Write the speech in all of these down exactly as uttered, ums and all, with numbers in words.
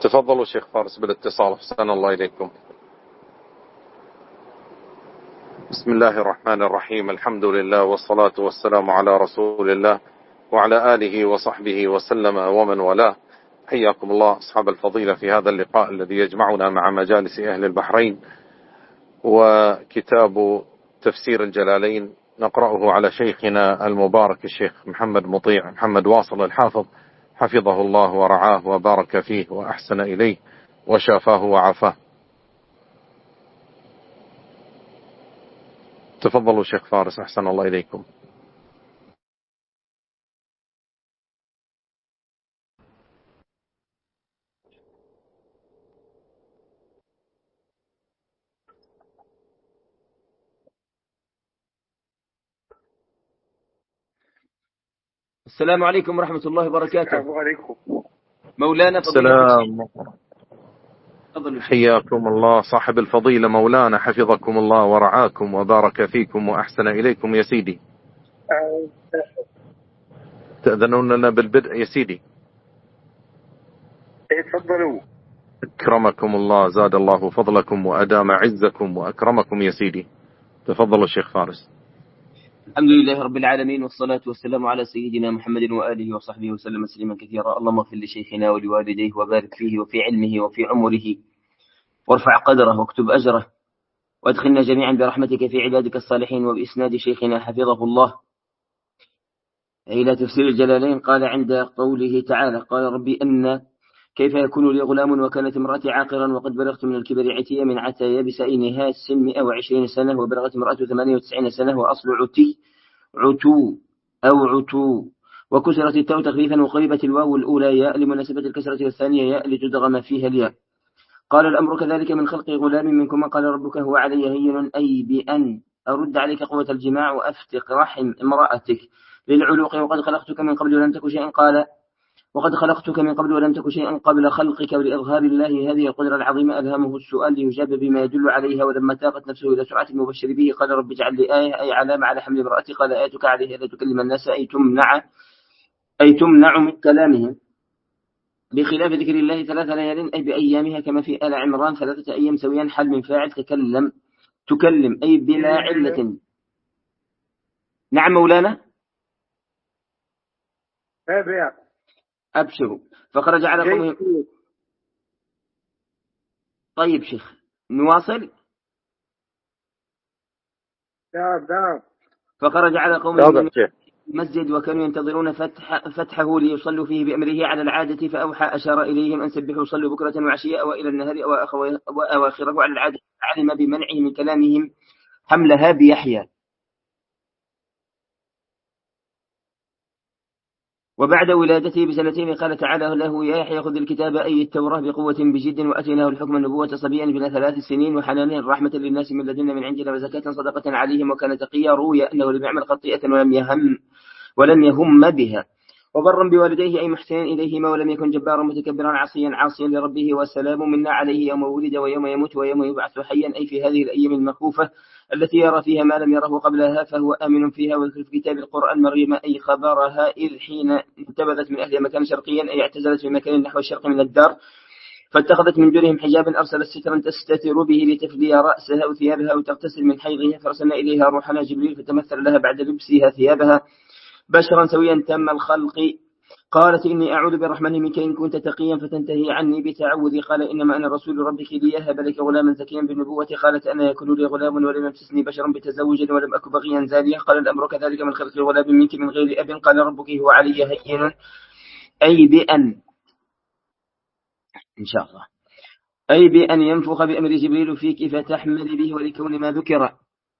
تفضلوا شيخ فارس بالاتصال. أحسن الله إليكم. بسم الله الرحمن الرحيم. الحمد لله والصلاة والسلام على رسول الله وعلى آله وصحبه وسلم ومن والاه. حياكم الله أصحاب الفضيلة في هذا اللقاء الذي يجمعنا مع مجالس أهل البحرين، وكتاب تفسير الجلالين نقرأه على شيخنا المبارك الشيخ محمد مطيع محمد واصل الحافظ، حفظه الله ورعاه وبارك فيه وأحسن إليه وشافاه وعافاه. تفضلوا شيخ فارس. أحسن الله إليكم. السلام عليكم ورحمة الله وبركاته. السلام عليكم مولانا السلام. حياكم الله صاحب الفضيلة مولانا، حفظكم الله ورعاكم وبارك فيكم وأحسن إليكم يا سيدي. تأذنون لنا بالبدء يا سيدي؟ تفضلوا. أكرمكم الله، زاد الله فضلكم وأدام عزكم وأكرمكم يا سيدي. تفضلوا الشيخ فارس. الحمد لله رب العالمين، والصلاة والسلام على سيدنا محمد وآله وصحبه وسلم تسليما كثيرا. اللهم اغفر لشيخنا ولوالديه وبارك فيه وفي علمه وفي عمره، وارفع قدره واكتب أجره، وادخلنا جميعا برحمتك في عبادك الصالحين. وبإسناد شيخنا حفظه الله إلى تفسير الجلالين قال عند قوله تعالى: قال ربي أن كيف يكون لي غلام وكانت امرأتي عاقرا وقد بلغت من الكبر عتيا من عتى يبس إنها السن مئة وعشرين سنة وبلغت امرأته ثمانية وتسعين سنة وأصل عتي عتو أو عتو، وكسرت التاء تخفيفا وقلبت الواو الأولى ياء لمناسبة الكسرة والثانية ياء لتدغم فيها الياء. قال الأمر كذلك من خلق غلام منكم، قال ربك هو علي هين، أي بأن أرد عليك قوة الجماع وأفتق رحم امرأتك للعلوق، وقد خلقتك من قبل ولم تك شيئا. قال وقد خلقتك من قبل ولم تك شيئا قبل خلقك، ولإظهار الله هذه القدرة العظيمة ألهمه السؤال ليجاب بما يدل عليها. ولما تاقت نفسه إلى سرعة المبشر به قال رب اجعل لي آية، أي علامة على حمل امرأتي. قال آيتك عليه ألا تكلم الناس، أي تمنع أي تمنع من كلامهم، بخلاف ذكر الله ثلاث ليال أي بأيامها، كما في آل عمران ثلاثة أيام سويا حل من فاعل تكلم تكلم أي بلا علة. نعم مولانا. أبشروا. فخرج على قومه. طيب شيخ نواصل. نعم نعم. فخرج على قومه من المسجد وكانوا ينتظرون فتح فتحه ليصلوا فيه بأمره على العادة، فأوحى أشار إليهم أن سبحوا صلوا بكرة وعشية وإلى النهار وأواخره على العادة، علم بمنعه من كلامهم حملها بيحيى. وبعد ولادته بسنتين قال تعالى له يا يحيى خذ الكتاب أي التوراة بقوة بجد، وأتيناه الحكم النبوة صبيا بلا ثلاث سنين، وحنانا رحمة للناس من لدنا من عندنا وزكاة صدقة عليهم وكان تقيا. روي أنه لم يعمل خطيئة ولم يهم ولم يهم بها، وبرا بوالديه أي محسنا إليهما، ولم يكن جبارا متكبرا عاصيا عاصيا لربه. والسلام منا عليه يوم ولد ويوم يموت ويوم يبعث حيا، أي في هذه الأيام المخوفة التي يرى فيها ما لم يره قبلها فهو آمن فيها. وذكر في كتاب القرآن مريم أي خبرها إذ حين انتبذت من أهلها مكان شرقيا، أي اعتزلت في مكان نحو الشرق من الدار، فاتخذت من دونهم حجابا أرسلت سترا تستتر به لتفدي رأسها وثيابها وتغتسل من حيضها، فأرسلنا إليها روحنا جبريل فتمثل لها بعد لبسها ثيابها بشرا سويا تم الخلق. قالت إني أعوذ بالرحمن منك إن كنت تقيا فتنتهي عني بتعوذي. قال إنما أنا رسول ربك ليهب لك غلاما زكيا بالنبوة. قالت أنا يكون لي غلام ولم يمسسني بشرا بتزوج ولم أك بغيا زانيا. قال الأمر كذلك من خلق غلام منك من غير أب. قال ربك هو علي هين، أي بأن إن شاء الله أي بأن ينفخ بأمر جبريل فيك فتحمل به ولكون ما ذكر.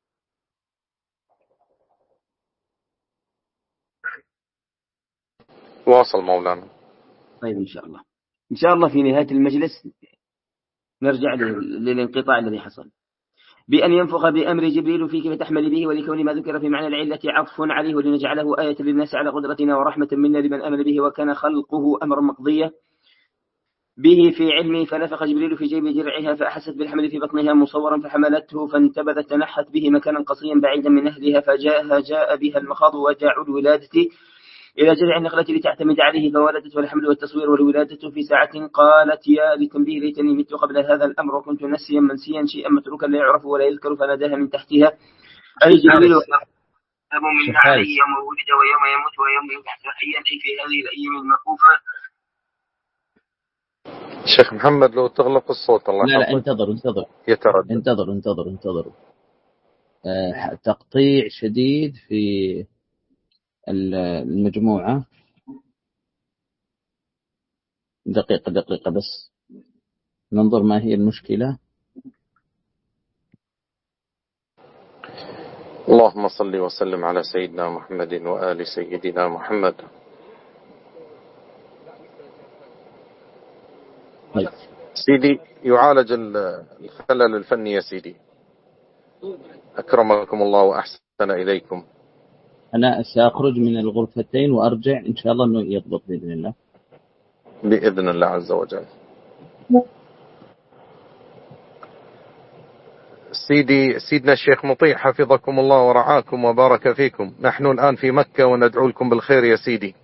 واصل مولانا. طيب إن شاء الله إن شاء الله في نهاية المجلس نرجع للانقطاع الذي حصل. بأن ينفخ بأمر جبريل فيك فتحمل به ولكون ما ذكر في معنى العلة عطف عليه ولنجعله آية للناس على قدرتنا ورحمة منا لمن آمن به، وكان خلقه أمرا مقضيا به في علمه. فنفخ جبريل في جيب درعها فأحست بالحمل في بطنها مصورا فحملته فانتبذت تنحت به مكانا قصيا بعيدا من أهلها، فجاءها جاء بها المخاض وجاع الولادة إلى جذع النخلة لتعتمد عليه فولدت، والحمل والتصوير والولادة في ساعة. قالت يا لتنبيه ليتني مت قبل هذا الأمر وكنت نسيا منسيا شيئا متروكا لا يعرف ولا يذكر. فناداها من تحتها أي جبريل من عليه يوم ولد ويوم يموت ويوم يبعث حيا، أي في هذه الأيام المعقوفة. شيخ محمد لو تغلق الصوت الله لا لا انتظر انتظر يتردد. انتظر انتظر انتظر آه تقطيع شديد في المجموعة. دقيقة دقيقة بس ننظر ما هي المشكلة. اللهم صل وسلم على سيدنا محمد وآل سيدنا محمد. طيب. سيدي يعالج الخلل الفني يا سيدي، أكرمكم الله وأحسن إليكم. أنا سأخرج من الغرفتين وأرجع إن شاء الله أنه يضبط بإذن الله بإذن الله عز وجل. سيدي سيدنا الشيخ مطيع حفظكم الله ورعاكم وبارك فيكم، نحن الآن في مكة وندعو لكم بالخير يا سيدي.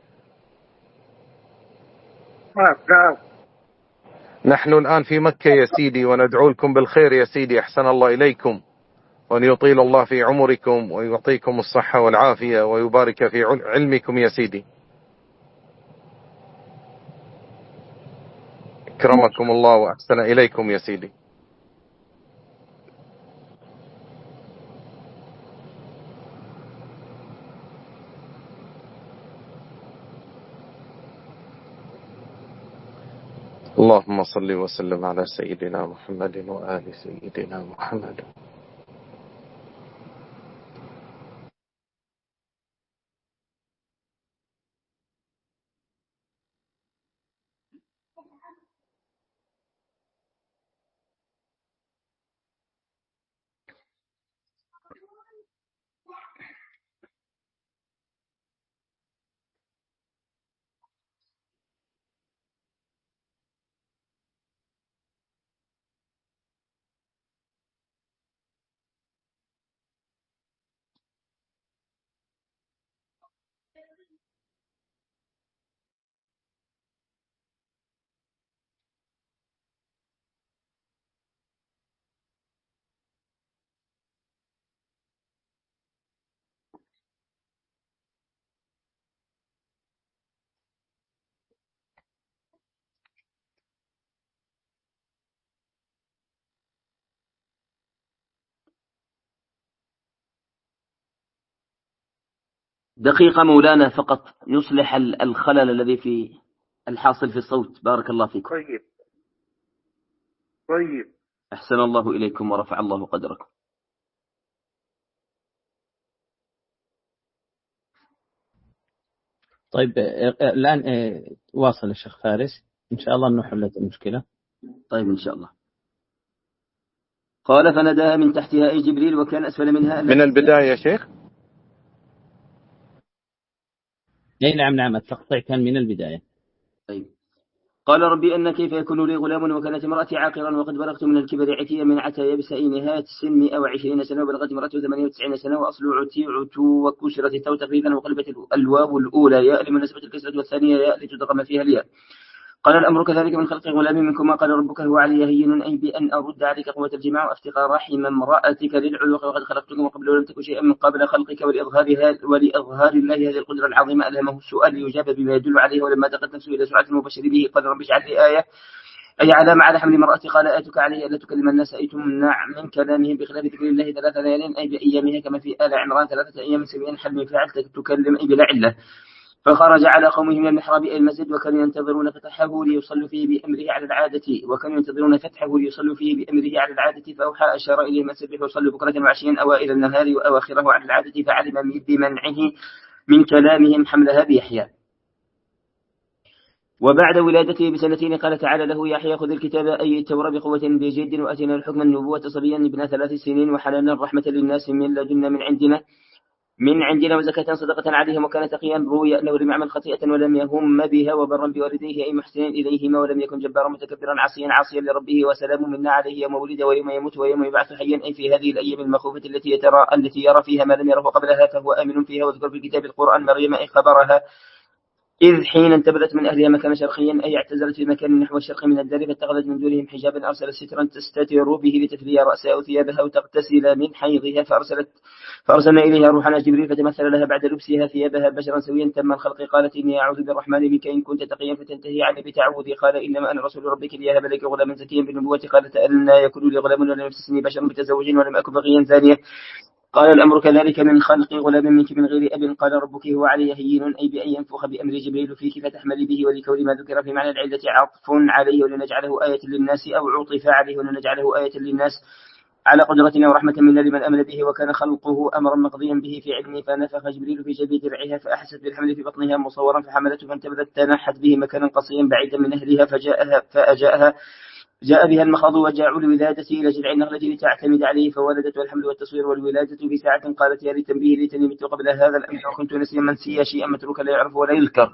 نعم. نحن الآن في مكة يا سيدي وندعو لكم بالخير يا سيدي، أحسن الله إليكم، وأن يطيل الله في عمركم ويعطيكم الصحة والعافية ويبارك في علمكم يا سيدي. أكرمكم الله وأحسن إليكم يا سيدي. اللهم صل وسلم على سيدنا محمد وآل سيدنا محمد. دقيقة مولانا فقط نصلح الخلل الذي في الحاصل في الصوت. بارك الله فيكم. طيب طيب أحسن الله إليكم ورفع الله قدركم. طيب الآن واصل الشيخ فارس إن شاء الله أنه حلت المشكلة. طيب إن شاء الله. قال فناداها من تحتها أي جبريل وكان أسفل منها. من البداية يا شيخ. أي نعم نعم التقطيع كان من البداية. طيب. قال ربي أن كيف يكون لي غلام وكانت امرأتي عاقرا وقد بلغت من الكبر عتيا من عتى يبس أي نهاية السن مئة وعشرين سنة وبلغت امرأته ثمانية وتسعين سنة وأصل عتي عتو وكسرت التو تقريبا وقلبت الواو الأولى ياء لمناسبة الكسرة والثانية ياء لتضغم فيها الياء. قال الأمر كذلك من خلق غلام منكما قال ربك هو علي هين أي بأن أرد عليك قوة الجماع وافتقار رحم امرأتك للعلوق وقد خلقتكم قبل ولم تكن شيئا من قبل خلقك ولإظهار ولإظهار الله هذه القدرة العظيمة ألهمه السؤال ليجاب بما يدل عليه ولما دقت نفسه إلى سرعة المبشر به قال رب اجعل لي آية أي علامة على حمل امرأتي قال آتك عليه ألا تكلم الناس أي تمنع من كلامهم بخلاف ذكر الله ثلاثة ليال أي بأيامها كما في آل عمران ثلاثة أيام سبيا حل فعل تكلم أي بلا علة. فخرج على قومه من المحراب إلى المسجد وكانوا ينتظرون فتحه ليصلوا فيه بأمره على العادة وكانوا ينتظرون فتحه ليصلوا فيه بأمره على العادة فأوحى أشار إليهم سبحوا وصلوا بكرة وعشيا أوائل النهار وأواخره على العادة فعلم بمنعه من كلامهم حملها بيحيى. وبعد ولادته بسنتين قال تعالى له يحيى خذ الكتاب أي التوراة بقوة بجد وأتينا الحكم النبوة صبيا ابن ثلاث سنين وحلالا رحمة للناس من لدنا من عندنا من عندنا وزكاة صدقة عليهم وكان تقيا روي أنه لم يعمل خطيئة ولم يهم بها وبرا بوالديه أي محسن إليهما ولم يكن جبارا متكبرا عصيا عاصيا لربه وسلام منا عليه يوم ولد ويوم يموت ويوم يبعث حيا أي في هذه الأيام المخوفة التي يترى التي يرى فيها ما لم يره قبلها فهو آمن فيها واذكر في الكتاب القرآن مريم أي خبرها إذ حين انتبذت من أهلها مكان شرقيا أي اعتزلت في مكان نحو الشرق من الدار فاتخذت من دونهم حجابا أرسلت سترا تستتر به لتثري رأسها وثيابها وتغتسل من حيضها فأرسلت فأرسلنا إليها روحنا جبريل فتمثل لها بعد لبسها ثيابها بشرا سويا تم الخلق قالت إني أعوذ بالرحمن منك إن كنت تقيا فتنتهي عني بتعوذي قال إنما أنا رسول ربك ليهب لك غلاما زكيا بالنبوة قالت أن يكون لي غلام ولم يمسسني بشر بتزوج ولم أكن بغيا زانية قال الأمر كذلك من خلق غلام منك من غير أب قال ربك هو علي هين أي بأن ينفخ بأمر جبريل فيك فتحملي به ولكون ما ذكر في معنى العلة عطف عليه ولنجعله آية للناس أو عطف عليه ولنجعله آية للناس على قدرتنا ورحمة منا لمن أمن به وكان خلقه أمرا مقضيا به في علمه فنفخ جبريل في جبهة درعها فأحست بالحمل في بطنها مصورا فحملته فانتبذت تنحت به مكانا قصيا بعيدا من أهلها فجاءها فأجاءها جاء بها المخاض وجاعوا لولادته إلى جذع النخلة لتعتمد عليه فولدت والحمل والتصوير والولادة بساعة قالت يا للتنبيه ليتني مت قبل هذا الأمر وكنت نسيا منسيا شيئا متروكا لا يعرف ولا يذكر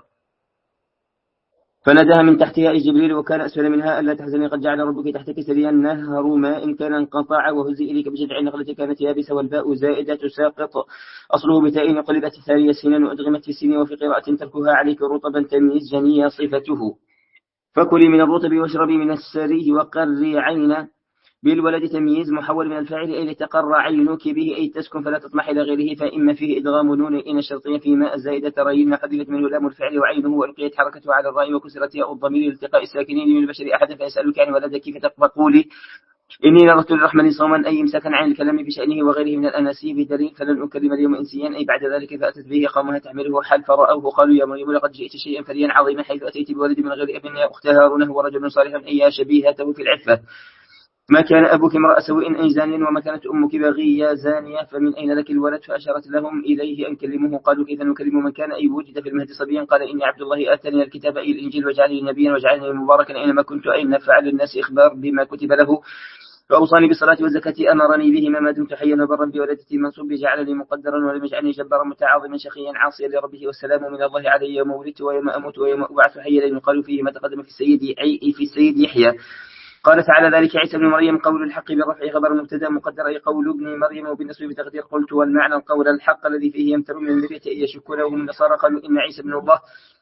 فناداها من تحتها أي جبريل وكان أسفل منها ألا تحزني قد جعل ربك تحتك سريا نهر ماء كان انقطع وهزي إليك بجذع النخلة كانت يابسة والباء زائدة تساقط أصله بتاء قلبت ثانية سنين وأدغمت في السين وفي قراءة تركها عليك رطبا تمييز جنية صفته فكلي من الرطب واشربي من السري وقري عينا بالولد تمييز محول من الفاعل أي لتقر عينك به أي تسكن فلا تطمح إلى غيره فإما فيه إدغام نون إن الشرطية في ماء الزائدة ترين حذفت منه لام الفعل وعينه وألقيت حركته على الراء وكسرت ياء الضمير لالتقاء الساكنين من البشر أحدا فيسألك عن ولدك فتقولي إني نظرت للرحمن صوما أي إمساكا عن الكلام بشأنه وغيره من الأناسيب دليل فلن أكلم اليوم إنسيا أي بعد ذلك فأتت به قومها تحمله حال فرأوه قالوا يا مريم لقد جئت شيئا فريا عظيما حيث أتيت بولد من غير أب يا أخت هارون هو رجل صالح أي شبيهته في العفة ما كان أبوك امرأ سوء أي زان وما كانت أمك بغية زانية فمن أين لك الولد فأشارت لهم إليه أن كلموه قالوا كيف نكلم من كان أي وجد في المهد صبيا قال إني عبد الله آتاني الكتاب أي الإنجيل وجعلني نبيا وجعلني مباركا أينما كنت أي نفع للناس إخبار بما كتب له فأوصاني بالصلاة والزكاة أمرني بهما ما دمت حيا وبرا بولدتي منصوب جعلني مقدرا ولم يجعلني جبارا متعاظما شقيا عاصيا لربه والسلام من الله علي يوم ولدت ويوم أموت ويوم أبعث حيا لأن يقال فيه ما تقدم في السيد أي في السيد يحيى قال تعالى ذلك عيسى بن مريم قول الحق بالرفع خبر مبتدا مقدر أي قول ابن مريم وبالنسبة بتقدير قلت والمعنى القول الحق الذي فيه يمتر من المرية أن يشكونه من النصارى قالوا إن عيسى بن الله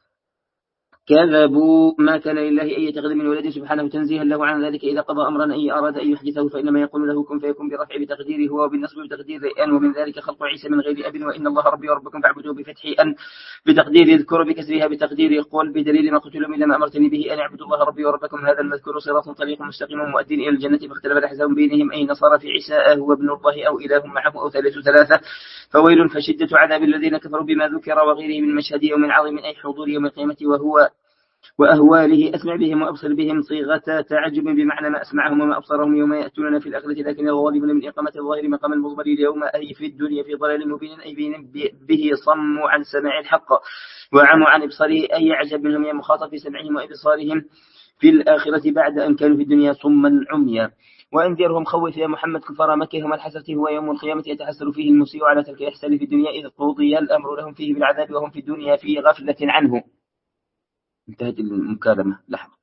كذبوا ما كان لله أن يتخذ من ولده سبحانه تنزيها له عن ذلك إذا قضى أمرا أي أراد أن يحدثه فإنما يقول له كن فيكون برفع بتقديره هو وبالنصب بتقدير أن ومن ذلك خلق عيسى من غير أب وإن الله ربي وربكم فاعبدوه بفتح أن بتقدير اذكر بكسرها بتقدير قول بدليل ما قلت لهم إلا ما أمرتني به أن اعبدوا الله ربي وربكم هذا المذكور صراط طريق مستقيم مؤدين إلى الجنة فاختلف الأحزاب بينهم أي نصارى في عيسى هو ابن الله أو إله معه أو ثالث ثلاثة فويل فشدة عذاب الذين كفروا بما ذكر وغيره من مشهد يوم عظيم أي حضور يوم القيامة وهو وأهواله أسمع بهم وأبصر بهم صيغة تعجب بمعنى ما أسمعهم وما أبصرهم يوم يأتوننا في الآخرة لكن الظالمون من إقامة الظاهر مقام المضمر اليوم أي في الدنيا في ضلال مبين أي به صموا عن سماع الحق وعموا عن إبصاره أي يعجب منهم يا مخاطب في سمعهم وإبصارهم في الآخرة بعد أن كانوا في الدنيا صما عميا وأنذرهم خوف يا محمد كفار مكة هم الحسرة هو يوم القيامة يتحسر فيه المسيء على ترك إحسان في الدنيا إذ قضي الأمر لهم فيه بالعذاب وهم في الدنيا في غفلة عنه. انتهت المكالمة. لحظة.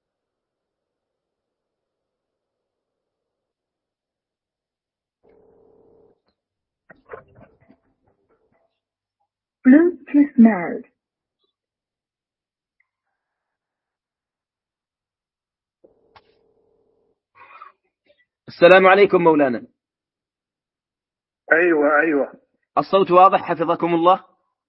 Bluetooth mode. السلام عليكم مولانا. أيوة أيوة. الصوت واضح حفظكم الله؟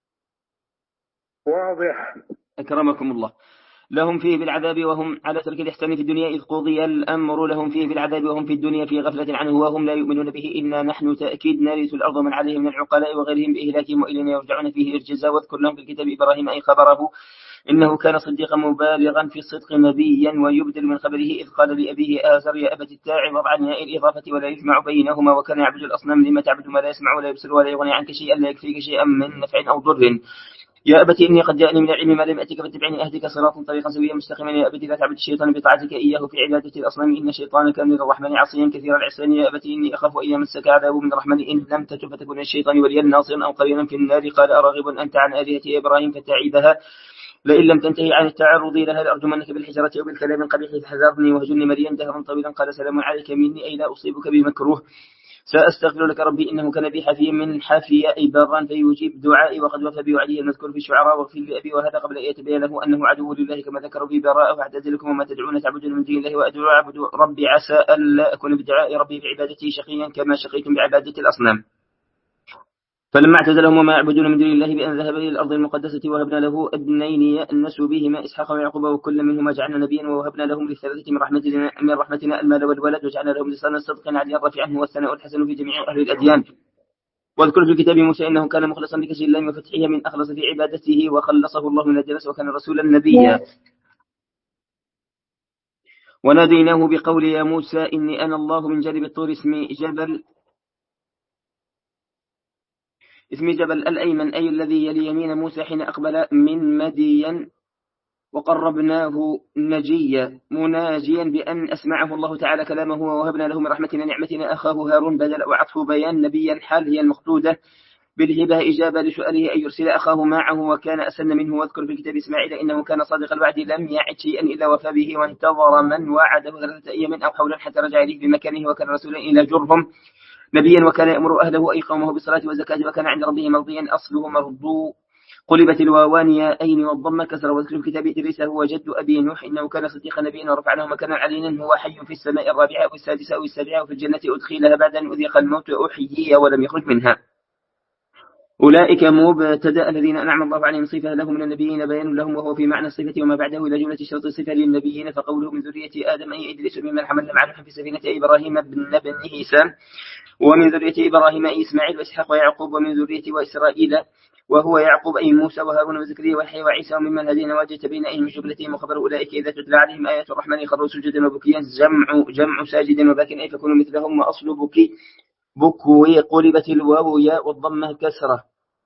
واضح. أكرمكم الله. لهم فيه بالعذاب وهم على ترك الإحسان في الدنيا إذ قضي الأمر لهم فيه بالعذاب وهم في الدنيا في غفلة عنه وهم لا يؤمنون به إنا نحن تأكيد نرث الأرض من عليهم من العقلاء وغيرهم بإهلاكهم وإلينا يرجعون فيه إرجزا واذكر لهم في الكتاب إبراهيم أي خبره إنه كان صديقا مبالغا في الصدق نبيا ويبدل من خبره إذ قال لأبيه آزر يا أبت التاعظ عن ياء الإضافة ولا يجمع بينهما وكان يعبد الأصنام لما تعبد ما لا يسمع ولا يبصر ولا يغني عنك شيئا لا يكفيك شيئا من نفع أو ضر يا أبت إني قد جاءني من العلم ما لم أتك فاتبعني أهدك صراطا طريقا سويا مستقيما يا أبت لا تعبد الشيطان بطاعتك إياه في عبادة الأصنام إن الشيطان كان للرحمن عصيا كثير العصيان يا أبت إني أخاف أن يمسك عذاب من الرحمن إن لم تتب فتكون من الشيطان وليا ناصرا أو قرينا في النار قال أراغب أنت عن آلهتي يا إبراهيم فتعيبها لئن لم تنتهي عن التعرض لها لأرجمنك بالحجرة أو بالكلام القبيح فحذرني وهجرني مريا دهرا طويلا قال سلام عليك مني أي لا أصيبك بمكروه سأستغفر لك ربي إنه كان بي حفيا من حفي أي برا فيجيب دعائي وقد وفى بوعده المذكور في الشعراء واغفر لأبي وهذا قبل أن يتبين له أنه عدو لله كما ذكر بي براءه واعتزلكم وما تدعون تعبدون من دون الله وأدعو أعبد ربي عسى ألا أكون بدعاء ربي بعبادته شقيا كما شقيتم بعبادة الأصنام. فلما اعتزلهم وما يعبدون من دون الله بأن ذهب إلى الأرض المقدسة وهبنا له ابنين يأنسوا بهما إسحاق ويعقوب وكل منهما جعلنا نبيا ووهبنا لهم للثلاثة من رحمتنا, من رحمتنا المال والولد وجعلنا لهم لسانا صدق عليا رفيعا هو الثناء الحسن في جميع أهل الأديان. واذكر في كتاب موسى إنه كان مخلصا بكسر الله وفتحه من أخلص في عبادته وخلصه الله من الدنس وكان رسولا نبيا. وناديناه بقول يا موسى إني أنا الله من جانب الطور اسمي جبل اسم جبل الأيمن أي الذي يلي يمين موسى حين أقبل من مدين وقربناه نجيا مناجيا بأن أسمعه الله تعالى كلامه ووهبنا له من رحمتنا نعمتنا أخاه هارون بدل وعطف بيان نبيا حال هي المقصودة بالهبة إجابة لسؤاله أن يرسل أخاه معه وكان أسن منه. واذكر في كتاب إسماعيل إنه كان صادق الوعد لم يعد شيئا إلا وفى به وانتظر من وعده ثلاثة أيام أو حولا حتى رجع إليه بمكانه وكان رسولا إلى جرهم نبيا وكان يأمر أهله أي قومه بالصلاة والزكاة وكان عند ربه مرضيا أصله مرضو قلبت الواوان يا أين والضم كسر. واذكر في كتاب إدريس هو جد أبي نوح إنه كان صديقا نبيا ورفعناه مكانا علينا هو حي في السماء الرابعة أو السادسة أو السابعة وفي الجنة أدخلها بعد أن أذيق الموت أحيي ولم يخرج منها. أولئك مبتدأ الذين أنعم الله عليهم صفة لهم من النبيين بيان لهم وهو في معنى الصفة وما بعده إلى جملة شرط الصفة للنبيين فقوله من ذرية آدم أي إدريس ممن حملنا معه في سفينة إبراهيم بن بنيه سام ومن ذرية إبراهيم أي إسماعيل وإسحاق ويعقوب ومن ذرية وإسرائيل وهو يعقوب أي موسى وهارون وزكريا ويحيى وعيسى وممن هدينا واجتبين أي من جملتهم وخبر أولئك إذا تتلى عليهم آيات الرحمن خروا سجدا وبكيا جمع جمع ساجد وباكٍ أي فكونوا مثلهم وأصل بكي بكوي قلبت الواو ياء والضمة كسرة.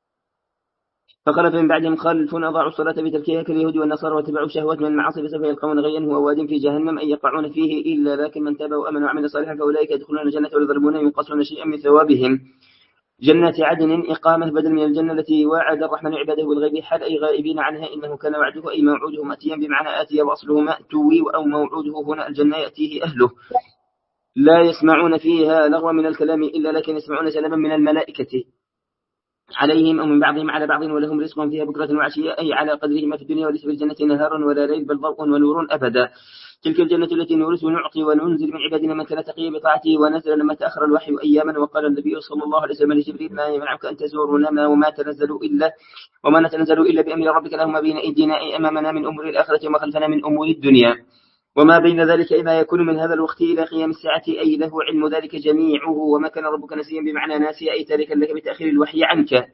فخلف من بعدهم خلف أضاعوا الصلاة بتركها كاليهود والنصارى واتبعوا الشهوات من المعاصي فسوف يلقون غيا هو واد في جهنم أي يقعون فيه إلا لكن من تاب وأمن وعمل صالحا فأولئك يدخلون الجنة ولا يظلمون ينقصون شيئا من ثوابهم. جنات عدن إقامة بدل من الجنة التي وعد الرحمن عباده بالغيب حال أي غائبين عنها إنه كان وعده أي موعوده مأتيا بمعنى آتيا وأصله مأتوي أو موعوده هنا الجنة يأتيه أهله. لا يسمعون فيها لغوا من الكلام إلا لكن يسمعون سلاما من الملائكة عليهم أو من بعضهم على بعض ولهم رزق فيها بكرة وعشية أي على قدرهما في الدنيا وليس في الجنة نهار ولا ليل بل ضوء ونور أبدا. تلك الجنة التي نورث ونعطي وننزل من عبادنا من كان تقي بطاعته ونزل لما تأخر الوحي أياما. وقال النبي صلى الله عليه وسلم لجبريل ما يمنعك أن تزورنا وما تنزل إلا وما نتنزل إلا بأمر ربك له ما بين أيدينا أي أمامنا من أمور الآخرة وما خلفنا من أمور الدنيا وما بين ذلك إما يكون من هذا الوقت إلى قيام الساعة أي له علم ذلك جميعه وما كان ربك نسيا بمعنى ناسيا أي تاركا لك بتأخير الوحي عنك.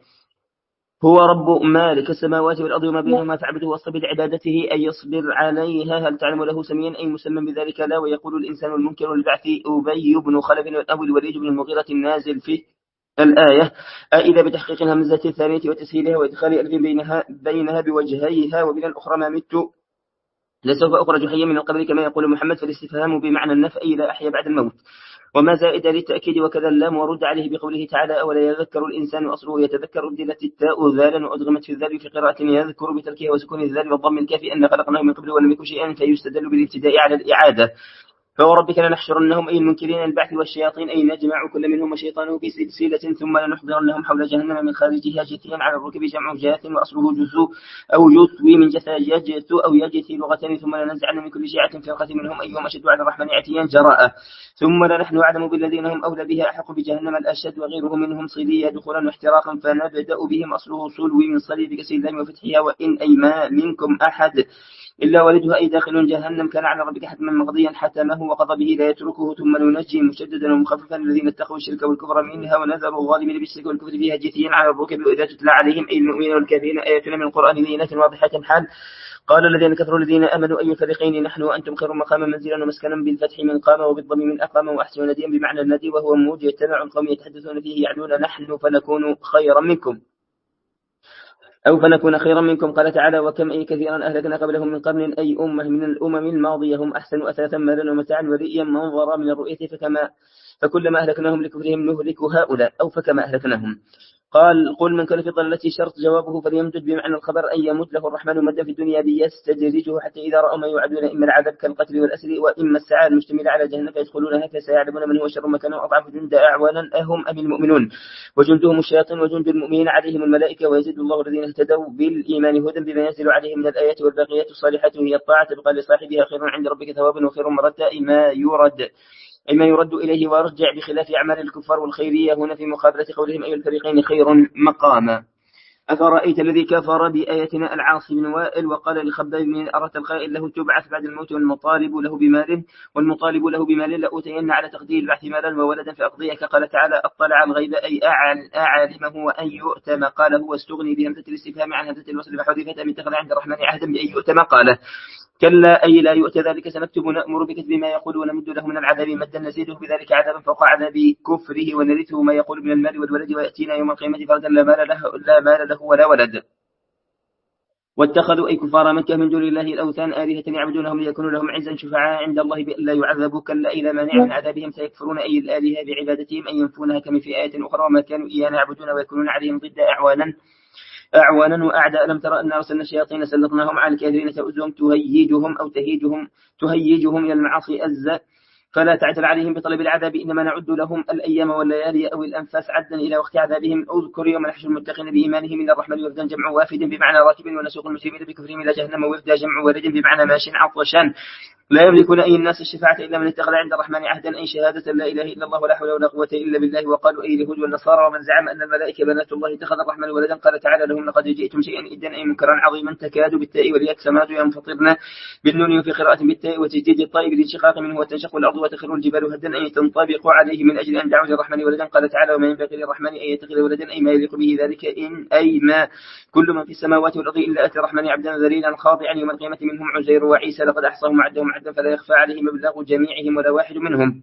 هو رب مالك السماوات والأرض وما بينهما فاعبده واصطبر لعبادته أي يصبر عليها هل تعلم له سميا أي مسمى بذلك لا. ويقول الإنسان المنكر للبعث أبي بن خلف أو الوليد بن المغيرة النازل في الآية إذا بتحقيق الهمزة الثانية وتسهيلها وإدخال ألف بينها, بينها بوجهيها ومن الأخرى ما مت لسوف أخرج حيا من القبر كما يقول محمد فالاستفهام بمعنى النفي لا أحيا بعد الموت وما زائد للتأكيد وكذا اللام ورد عليه بقوله تعالى أولا يذكر الإنسان أصله يتذكر بدلت التاء ذالا وأدغمت في الذال في قراءة يذكر بتركها وسكون الذال والضم الكافي أن خلقناه من قبل ولم يكن شيئا فيستدل بالابتداء على الإعادة. فوربك لنحشرنهم أي المنكرين البعث والشياطين أي نجمع كل منهم وشيطانه في سلسلة ثم لنحضرنهم حول جهنم من خارجها جثيا على الركب جمع جاث وأصله جثو أو جثوي من جثى يجث أو يجثي لغتين ثم لننزعن من كل شيعة فرقة منهم أيهم أشد على الرحمن عتيا جراء ثم لنحن أعلم بالذين هم أولى بها أحق بجهنم الأشد وغيره منهم صليا دخولا واحتراقا فنبدأ بهم أصله صلوي من صليب بكسر اللام وفتحها وإن أي ما منكم أحد إلا ولده أي داخل جهنم كان على ربك حتما مقضيا حتمه وقضى به لا يتركه ثم ننجي مشددا ومخففا الذين اتقوا الشرك والكفر منها ونذروا الظالمين بالشرك والكفر فيها جثيا على الركب وإذا تتلى عليهم أي المؤمنين والكافرين آياتنا من القرآن بينات واضحة حال قال الذين كفروا الذين آمنوا أي الفريقين نحن وأنتم خير مقاما منزلا ومسكنا بالفتح من قام وبالضم من أقام وأحسن نديا بمعنى الندي وهو مجتمع القوم يتحدثون فيه يعنون نحن فنكون خيرا منكم أو فنكون خيرا منكم. قال تعالى وكم أي كثيرا أهلكنا قبلهم من قرن أي أمة من الأمم الماضية هم أحسن أثاثا مالا ومتاعا ورئيا منظرا من الرؤية فكما فكلما أهلكناهم لكفرهم نهلك هؤلاء أو فكما أهلكناهم. قال قل من كان في ضلالته شرط جوابه فليمدد بمعنى الخبر أن يمد له الرحمن مدا في الدنيا بيستدرجه حتى إذا رأوا ما يوعدون إما العذاب كالقتل والأسر وإما السعادة المشتملة على جهنم فيدخلونها فسيعلمون من هو شر مكانا وأضعف جندا أعوانا أهم أم المؤمنون وجندهم الشياطين وجند المؤمنين عليهم الملائكة ويزيد الله الذين اهتدوا بالإيمان هدى بما ينزل عليهم من الآيات والباقيات الصالحات هي الطاعة تبقى لصاحبها خير عند ربك ثوابا وخير مردا أي ما يرد أي ما يرد إليه ويرجع بخلاف أعمال الكفار والخيرية هنا في مقابلة قولهم أي الفريقين خير مقاما. أفرأيت الذي كفر بآياتنا العاص بن وائل وقال لخباب من أرة الخائن له تبعث بعد الموت والمطالب له بمال والمطالب له بمال لأوتين على تقدير البعث مالا وولدا فأقضيك قال تعالى أطلع الغيب أي أعلمه وأن يؤتم قاله واستغني بهمزة الاستفهام عن همزة الوصل فحذفت من اتخذ عند الرحمن عهدا بأن يؤتم قاله كلا أي لا يؤتى ذلك سنكتب نأمر بكتب ما يقول ونمد له من العذاب مدا نزيده بذلك عذابا فوق عذاب كفره ونرثه ما يقول من المال والولد ويأتينا يوم القيامة فردا لا مال له, لا مال له ولا ولد. واتخذوا أي كفار مكة من دون الله الأوثان آلهة يعبدونهم ليكونوا لهم عزا شفعاء عند الله بألا يعذبوا كلا إلى مانع من عذابهم سيكفرون أي الآلهة بعبادتهم أن ينفونها كما في آية أخرى وما كانوا إيانا يعبدون ويكونون عليهم ضد أعوانا أعوانا وأعداء لم ترى أن أرسلنا الشياطين سلطناهم على الكافرين تؤذهم تهيجهم أو تهيجهم تهيجهم إلى المعاصي أزا فلا تعجل عليهم بطلب العذاب إنما نعد لهم الأيام والليالي أو الأنفاس عدا إلى وقت عذابهم أذكر يوم نحشر المتقين بإيمانهم من الرحمن وفدا جمع وافد بمعنى راكب ونسوق المسلمين بكفرهم إلى جهنم وفدا جمع وارد بمعنى ماش عطشان لا يملكون أي الناس الشفاعة إلا من اتخذ عند الرحمن عهدا أي شهادة لا إله إلا الله ولا حول ولا قوة إلا بالله وقالوا أي اليهود والنصارى ومن زعم أن الملائكة بنات الله اتخذ الرحمن ولدا قال تعالى لهم لقد جئتم شيئا إدا أي منكرا عظيما تكاد بالتاء والياء سماد ينفطرن بالنون وفي قراءة بالتاء وتجديد الطاء بالانشقاق منه وتنشق الأرض وتخر الجبال هدا أي تنطبق عليه من أجل أن دعوا للرحمن ولدا قال تعالى وما ينبغي للرحمن أن يتخذ ولدا أي ما يليق به ذلك إن أي ما كل من في السماوات والأرض إلا أتى الرحمن عبدا ذليلا خاضعا يوم القيامة منهم عزير وعيسى لقد أحصاهم وعدهم عدا فلا يخفى عليه مبلغ جميعهم ولا واحد منهم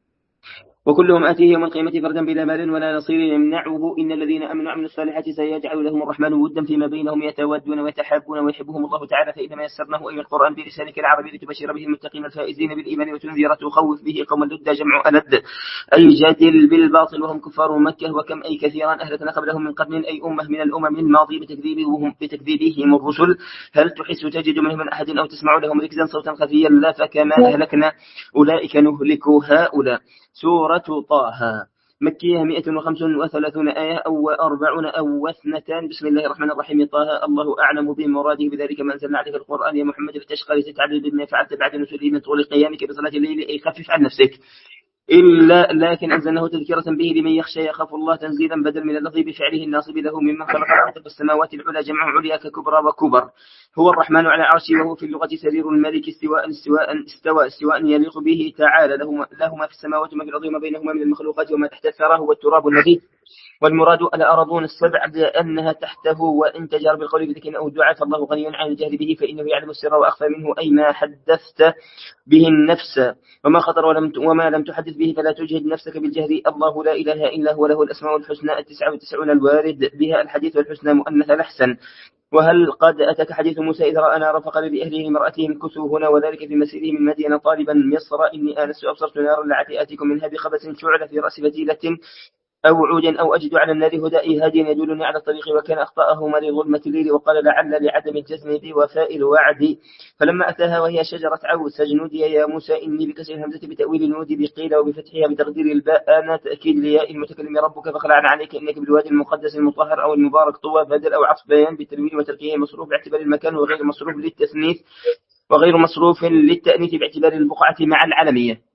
وكلهم آتيه يوم القيامة فردا بلا مال ولا نصير يمنعه إن الذين آمنوا وعملوا الصالحات سيجعل لهم الرحمن ودا فيما بينهم يتودون ويتحابون ويحبهم الله تعالى فإنما يسرناه أي القرآن بلسانك العربي لتبشر به المتقين الفائزين بالإيمان وتنذر تخوف به قوما لدا جمع ألد أي جادل بالباطل وهم كفار مكة وكم أي كثيرا أهلكنا قبلهم من قرن أي أمة من الأمم الماضية بتكذيبهم بتكذيبهم الرسل هل تحس تجد منهم من أحد أو تسمع لهم ركزا صوتا خفيا لا فكما أهلكنا أولئك نهلك هؤلاء. سورة طه مكية مئة وخمس وثلاثون آية أو أربعون أو اثنتان. بسم الله الرحمن الرحيم. طه الله أعلم بمراده بذلك ما أنزلنا عليك القرآن يا محمد لتشقى لتتعلم بما فعلت بعد نزوله من طول قيامك بصلاة الليل أي خفف عن نفسك إلا لكن أنزلناه تذكرة به لمن يخشى يخاف الله تنزيلا بدل من اللفظ بفعله الناصب له ممن خلق الأرض والسماوات العلى جمع عليا ككبرى وكبر. هو الرحمن على عرشه وهو في اللغة سرير الملك استواء استواء استوى استواء يليق به تعالى له له ما في السماوات وما في الأرض وما بينهما من المخلوقات وما تحت الثرى هو التراب الذي والمراد الأراضون السبع بأنها تحته وإن تجار بالقول بذكر أو الدعاء فالله غني عن الجهل به فإنه يعلم السر وأخفى منه أي ما حدثت به النفس وما خطر ولم وما لم تحدث به فلا تجهد نفسك بالجهل. الله لا إله إلا هو له الأسماء الحسنى التسعة والتسعون الوارد بها الحديث والحسنى مؤنث الأحسن. وهل قد أتاك حديث موسى إذ رأى نارا فقال لأهله امرأته امكثوا هنا وذلك في مسيره من مدين طالبا مصر إني آنست أبصرت نارا لعلي آتيكم منها بخبز شعل في رأس فتيلة أو عود أو أجد على النار هدى أي هادي يدلني على الطريق وكان أخطأهما لظلمة الليل وقال لعل لعدم الجزم بوفاء الوعد فلما أتاها وهي شجرة عوس نودي يا موسى إني بكسر الهمزة بتأويل النود بقيل وبفتحها بتقدير الباء أنا تأكيد لياء المتكلم ربك فخلعنا عليك إنك بالوادي المقدس المطهر أو المبارك طوى بدل أو عطف بيان بالتنوين وتركيه مصروف باعتبار المكان وغير مصروف للتثنيث وغير مصروف للتأنيث باعتبار البقعة مع العلمية.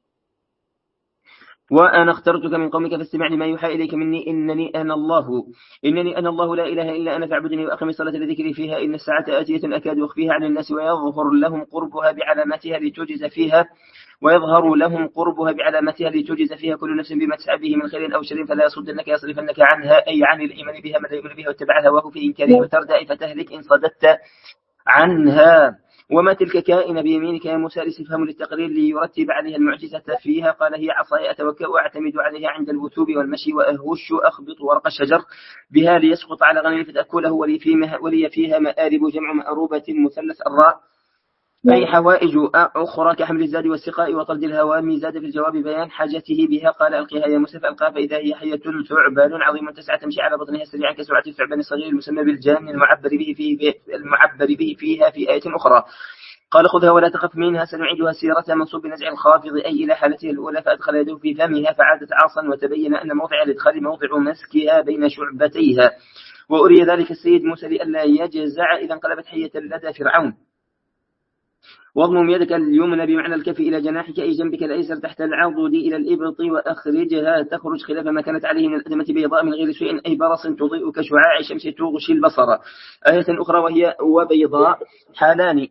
وأنا اخترتك من قومك فاستمع لما يوحى إليك مني إنني أنا الله إنني أنا الله لا إله إلا أنا فاعبدني وأقم الصلاة لذكري فيها إن الساعة آتية أكاد أخفيها عن الناس ويظهر لهم قربها بعلاماتها لتجز فيها ويظهر لهم قربها بعلاماتها لتجز فيها كل نفس بما تسعى به من خير أو شر فلا يصدنك يصرفنك عنها أي عن الإيمان بها من لا يؤمن بها واتبع هواه في إنكاره وتردى فتهلك إن صددت عنها. وما تلك كائن بيمينك يا موسى استفهام للتقرير ليرتب عليها المعجزة فيها قال هي عصاي أتوكأ وأعتمد عليها عند الوثوب والمشي وأهش أخبط ورق الشجر بها ليسقط على غنمي فتأكله ولي فيها, ولي فيها مآرب جمع مأروبة مثلث الراء أي حوائج أخرى كحمل الزاد والسقاء وطرد الهوام. زاد في الجواب بيان حاجته بها قال ألقيها يا موسى فألقاها فإذا هي حية ثعبان عظيم تسعى تمشي على بطنها سريعا كسرعة الثعبان الصغير المسمى بالجان المعبر به فيه المعبر به فيها في آية أخرى. قال خذها ولا تخف منها سنعيدها سيرتها منصوب بنزع الخافض أي إلى حالتها الأولى فأدخل يده في فمها فعادت عاصا وتبين أن موضع الإدخال موضع مسكها بين شعبتيها. وأري ذلك السيد موسى لئلا يجزع إذا انقلبت حية لدى فرعون. واضمم يدك اليمنى بمعنى الكف إلى جناحك أي جنبك الأيسر تحت العضد إلى الإبط وأخرجها تخرج خلاف ما كانت عليه من الأدمة بيضاء من غير شيء أي برص تضيء كشعاع الشمس تغشي البصر. آية أخرى وهي وبيضاء حالان.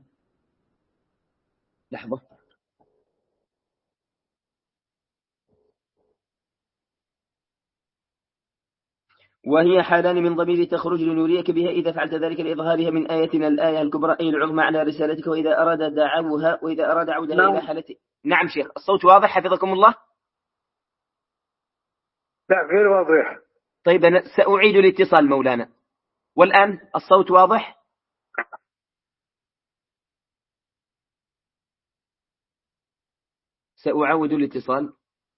لحظة وهي حالان من ضمير تخرج لنريك بها إذا فعلت ذلك لإظهارها من آياتنا الآية الكبرى أي العظمى على رسالتك وإذا أراد دعوها وإذا أراد عودها نعم. إلى حالته. نعم شيخ الصوت واضح حفظكم الله؟ لا غير واضح. طيب أنا سأعيد الاتصال مولانا. والآن الصوت واضح؟ سأعود الاتصال.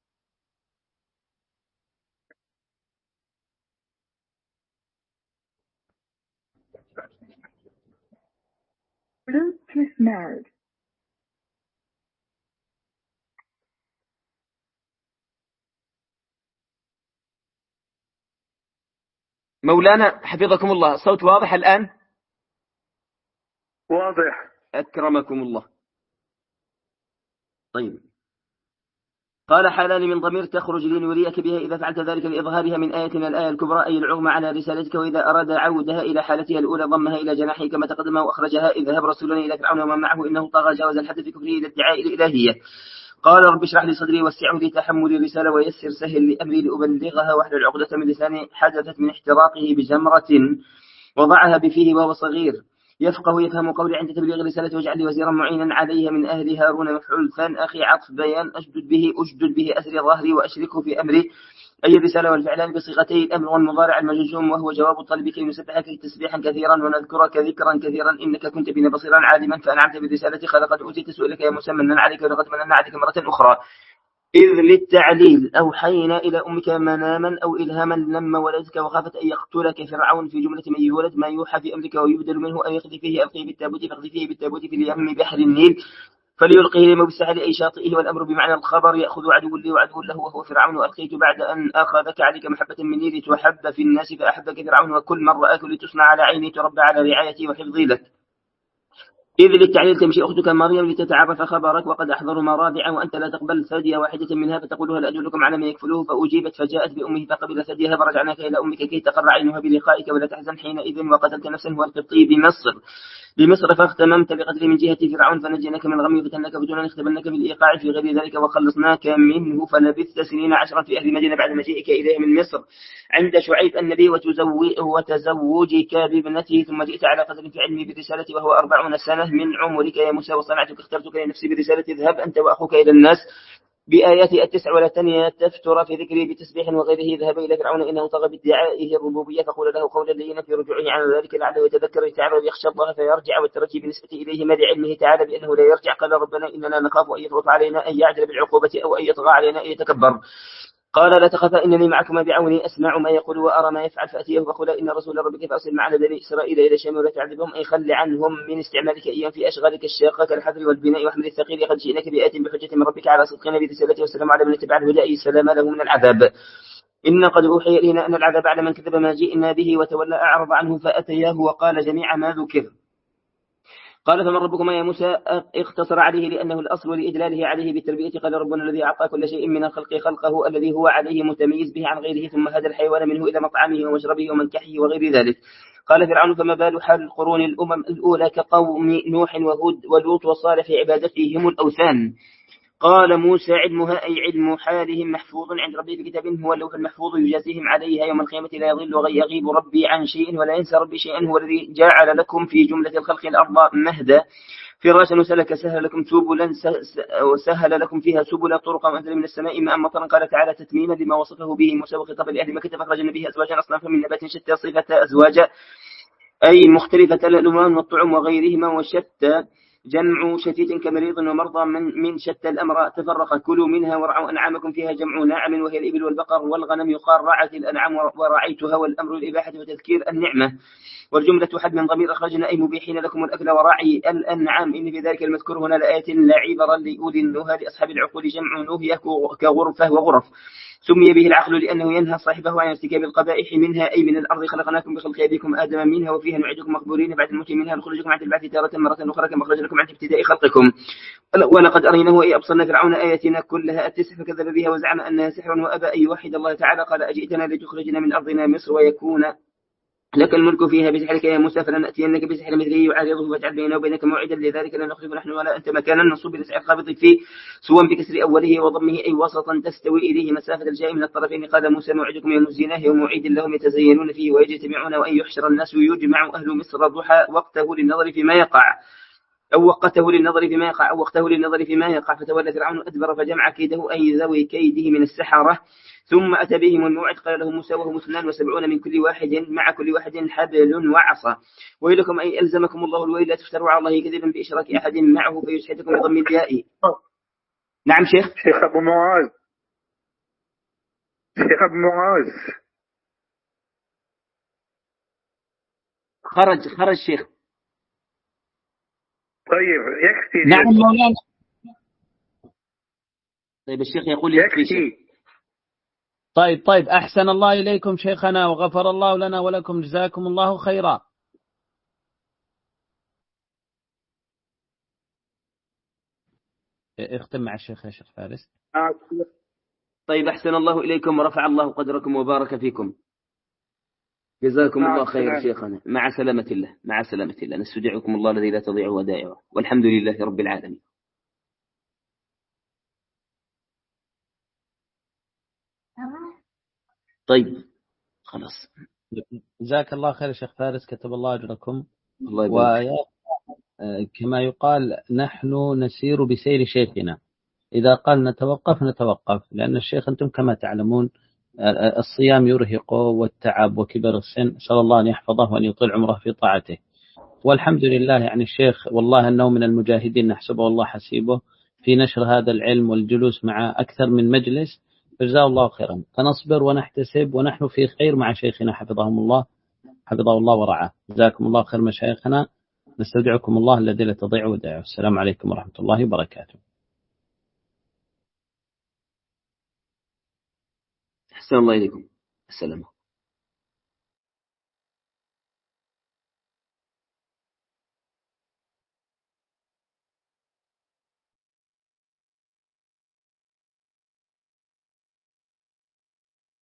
Bluetooth mode. مولانا حفظكم الله الصوت واضح الآن؟ واضح. أكرمكم الله. طيب قال حالان من ضمير تخرج لنريك بها إذا فعلت ذلك لإظهارها من آياتنا الآية الكبرى أي العظمى على رسالتك وإذا أراد عودها إلى حالتها الأولى ضمها إلى جناحه كما تقدم وأخرجها إذ ذهب رسولنا إلى فرعون ومن معه إنه طغى جاوز الحد في كفره إلى ادعاء الإلهية. قال رب اشرح لي صدري وسعه لي تحمل الرسالة ويسر سهل لأمري لأبلغها واحلل عقدة من لساني حدثت من احتراقه بجمرة وضعها بفيه وهو صغير يفقه يفهم قولي عند تبليغ الرسالة واجعل لي وزيرا معينا عليها من أهل هارون مفعول ثان أخي عطف بيان أشدد به أشدد به أسري ظهري وأشركه في أمري أي الرسالة والفعلان بصيغتي الأمر والمضارع المجزوم وهو جواب الطلب كي نسبحك تسبيحا كثيرا ونذكرك ذكرا كثيرا إنك كنت بنا بصيرا عالما فأنعمت بالرسالة خلقت أوتيت سؤلك يا موسى مننا عليك ولقد مننا عليك مرة أخرى. إذ للتعليل أوحينا إلى أمك مناما أو إلهاما لما ولدتك وخافت أن يقتلك فرعون في جملة من يولد ما يوحى في أمرك ويبدل منه أن يقذف فيه ألقيه بالتابوت فاقذف فيه بالتابوت في اليم بحر النيل فليلقيه اليم بالسحر أي شاطئه والأمر بمعنى الخبر يأخذ عدو لي وعدو له وهو فرعون وألقيت بعد أن أخذك عليك محبة مني لتحب في الناس فأحبك فرعون وكل من رآك لتصنع على عيني تربى على رعايتي وحفظي لك. إذ للتعليل تمشي أختك مريم لتتعرف خبرك وقد أحضروا مرابع وأنت لا تقبل ثدي واحدة منها فتقول هل أدلكم على ما يكفلوه فأجيبت فجاءت بأمه فقبل ثديها فرجعناك إلى أمك كي تقر عينها بلقائك ولا تحزن حينئذ وقتلت نفسا هو القبطي بمصر بمصر فاختممت بقتل من جهة فرعون فنجيناك من الغم وفتناك بدون اختبرناك بالإيقاع في غير ذلك وخلصناك منه فلبثت سنين عشرا في أهل مدينة بعد مجيئك إليه من مصر عند شعيب النبي وتزوجك بابنته ثم جئت على قدر في علمي بالرسالة وهو أربعون سنة من عمرك يا موسى وصنعتك اخترتك لنفسي برسالة اذهب أنت وأخوك إلى الناس بآياتي التسع ولا تنيا تفتر في ذكري بتسبيح وغيره ذهب إلى فرعون إنه طغى بادعائه الربوبية فقول له قولا لينا في رجوعه عن ذلك لعله يتذكر تعالى ويخشى الله فيرجع والترجي بالنسبة إليه ما لعلمه تعالى بأنه لا يرجع قال ربنا إننا نخاف أن يفرط علينا أن يعجل بالعقوبة أو أن يطغى علينا أن يتكبر. قال لا تخافا إنني معكما بعوني أسمع ما يقول وأرى ما يفعل فأتيه فقل إن رسول ربك فأرسل معنا بني إسرائيل إلى الشام ولا تعذبهم أي خل عنهم من استعمالك إياهم في أشغالك الشاقة كالحفر والبناء وحمل الثقيل قد جئناك بآيات بحجة من ربك على صدقنا برسالته والسلام على من اتبع الهدى أي سلام له من العذاب. إن قد أوحي إلينا أن العذاب على من كذب ما جئنا به وتولى أعرض عنه فأتياه وقال جميع ما ذكر. قال فمن ربكما يا موسى اختصر عليه لأنه الأصل لإدلاله عليه بالتربية قال ربنا الذي أعطى كل شيء من الخلق خلقه الذي هو عليه متميز به عن غيره ثم هذا الحيوان منه إلى مطعمه ومشربه ومنكحه وغير ذلك. قال فرعون فما بال حال القرون الأمم الأولى كقوم نوح وهود ولوط وصالح في عبادتهم الأوثان. قال موسى علمها أي علم حالهم محفوظ عند ربي في كتاب هو اللوح المحفوظ يجازيهم عليها يوم القيامة لا يضل ويغيب ربي عن شيء ولا ينسى ربي شيئا هو الذي جعل لكم في جملة الخلق الأرض مهدا فراشا وسلك سهل لكم سبلا وسهل لكم فيها سبلا طرقا وأنزل من السماء ماء مطرا قال تعالى تتميما لما وصفه به موسى وخطاب لأهل مكة فأخرجنا به أزواجا أصنافا من نبات شتى صفة أزواج أي مختلفة الألوان والطعم وغيرهما وشتى جمع شتيت كمريض ومرضى من, من شتى الأمر تفرق كلوا منها ورعوا أنعامكم فيها جمع ناعم وهي الإبل والبقر والغنم يقال رعت الأنعام ورعيتها والأمر الإباحة وتذكير النعمة والجملة حد من ضمير أخرجنا أي مبيحين لكم الأكل وراعي الأنعام إن في ذلك المذكور هنا لآية لا عبرا لأولي النهى لأصحاب العقول جمع نهي كغرفة وغرف سمي به العقل لأنه ينهى صاحبه عن ارتكاب القبائح منها أي من الأرض خلقناكم بخلق أبيكم آدم منها وفيها نعيدكم مقبولين بعد الموت منها نخرجكم عن البعث تارة مرة أخرى كما أخرجناكم عن ابتداء خلقكم ولقد أريناه أي أبصرنا فرعون آياتنا كلها التسع فكذب بها وزعم أنها سحر وأبى أن يوحد الله تعالى قال أجئتنا لتخرجنا من أرضنا مصر ويكون لك الملك فيها بسحرك يا موسى فلنأتينك بسحر مثله يعارضه فاجعل بيننا وبينك موعدا لذلك لا نخرج نحن ولا أنت مكانا نصب لسعر خابط فيه سوا بكسر أوله وضمه أي وسطا تستوي إليه مسافة الجاء من الطرفين قال موسى موعدكم يوم الزينة يوم موعد لهم يتزينون فيه ويجتمعون وأن يحشر الناس ويجمع أهل مصر ضحى وقته للنظر فيما يقع أو وقته للنظر فيما يقع أو وقته للنظر فيما يقع فتولى فرعون أدبر فجمع كيده أي ذوي كيده من السحرة ثم أتى بهم الموعد قال لهم موسى وهم اثنان وسبعون من كل واحد مع كل واحد حبل وعصا ويلكم أي ألزمكم الله الويل لا تفتروا على الله كذبا بإشراك أحد معه فيسحتكم بضم الياء. نعم شيخ. شيخ أبو معاذ شيخ أبو معاذ خرج خرج شيخ. طيب يكفي. نعم مولانا. طيب الشيخ يقول يكفي. طيب طيب أحسن الله إليكم شيخنا وغفر الله لنا ولكم جزاكم الله خيرا. اختم مع الشيخ يا شيخ فارس. طيب أحسن الله إليكم ورفع الله قدركم وبارك فيكم. جزاكم الله خير شيخنا. مع سلامة الله مع سلامة الله. نستودعكم الله الذي لا تضيع ودائعه والحمد لله رب العالمين. طيب خلاص. جزاك الله خير شيخ فارس كتب الله أجركم. الله يبارك. وكما يقال نحن نسير بسير شيخنا إذا قال نتوقف نتوقف لأن الشيخ أنتم كما تعلمون الصيام يرهقه والتعب وكبر السن أسأل الله أن يحفظه وأن يطيل عمره في طاعته والحمد لله يعني الشيخ والله أنه من المجاهدين نحسبه الله حسيبه في نشر هذا العلم والجلوس مع أكثر من مجلس فجزاه الله خيرا فنصبر ونحتسب ونحن في خير مع شيخنا حفظهم الله حفظه الله ورعاه. جزاكم الله خير مشايخنا. نستودعكم الله الذي لا تضيع ودائعه. السلام عليكم ورحمة الله وبركاته. أحسن الله إليكم. السلام.